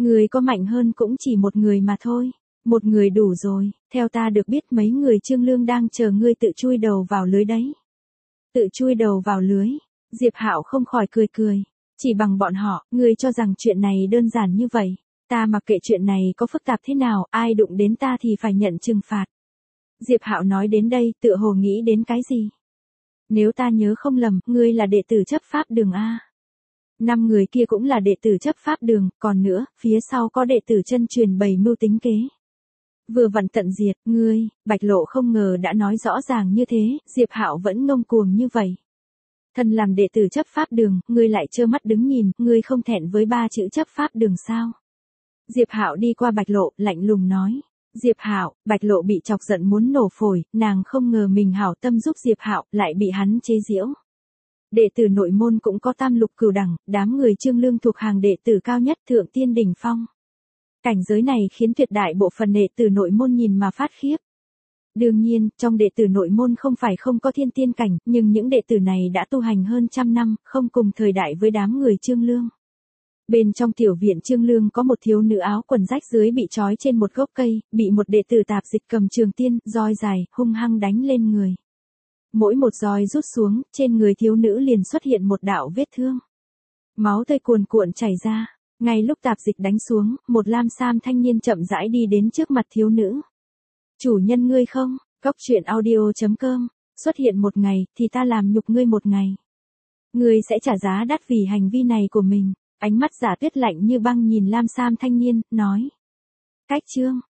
Người có mạnh hơn cũng chỉ một người mà thôi. Một người đủ rồi, theo ta được biết mấy người Trương Lương đang chờ ngươi tự chui đầu vào lưới đấy. Tự chui đầu vào lưới, Diệp Hạo không khỏi cười cười. Chỉ bằng bọn họ, ngươi cho rằng chuyện này đơn giản như vậy. Ta mặc kệ chuyện này có phức tạp thế nào, ai đụng đến ta thì phải nhận trừng phạt. Diệp Hạo nói đến đây, tựa hồ nghĩ đến cái gì. Nếu ta nhớ không lầm, ngươi là đệ tử chấp pháp đường A. 5 người kia cũng là đệ tử chấp pháp đường, còn nữa, phía sau có đệ tử chân truyền bày mưu tính kế. Vừa vặn tận diệt, ngươi, Bạch Lộ không ngờ đã nói rõ ràng như thế, Diệp Hạo vẫn ngông cuồng như vậy. Thân làm đệ tử chấp pháp đường, ngươi lại trơ mắt đứng nhìn, ngươi không thẹn với 3 chữ chấp pháp đường sao? Diệp Hạo đi qua Bạch Lộ, lạnh lùng nói. Diệp Hạo, Bạch Lộ bị chọc giận muốn nổ phổi, nàng không ngờ mình hảo tâm giúp Diệp Hạo, lại bị hắn chế giễu. Đệ tử nội môn cũng có tam lục cửu đẳng, đám người Trương Lương thuộc hàng đệ tử cao nhất thượng tiên đỉnh phong. Cảnh giới này khiến tuyệt đại bộ phận đệ tử nội môn nhìn mà phát khiếp. Đương nhiên, trong đệ tử nội môn không phải không có thiên tiên cảnh, nhưng những đệ tử này đã tu hành hơn trăm năm, không cùng thời đại với đám người Trương Lương. Bên trong tiểu viện Trương Lương có một thiếu nữ áo quần rách dưới bị trói trên một gốc cây, bị một đệ tử tạp dịch cầm trường tiên, roi dài, hung hăng đánh lên người. Mỗi một roi rút xuống, trên người thiếu nữ liền xuất hiện một đạo vết thương. Máu tươi cuồn cuộn chảy ra. Ngay lúc tạp dịch đánh xuống, một lam sam thanh niên chậm rãi đi đến trước mặt thiếu nữ. Chủ nhân ngươi không, Cóc truyện audio.com, xuất hiện một ngày, thì ta làm nhục ngươi một ngày. Ngươi sẽ trả giá đắt vì hành vi này của mình. Ánh mắt Giả Tuyết lạnh như băng nhìn lam sam thanh niên, nói. Cách chương.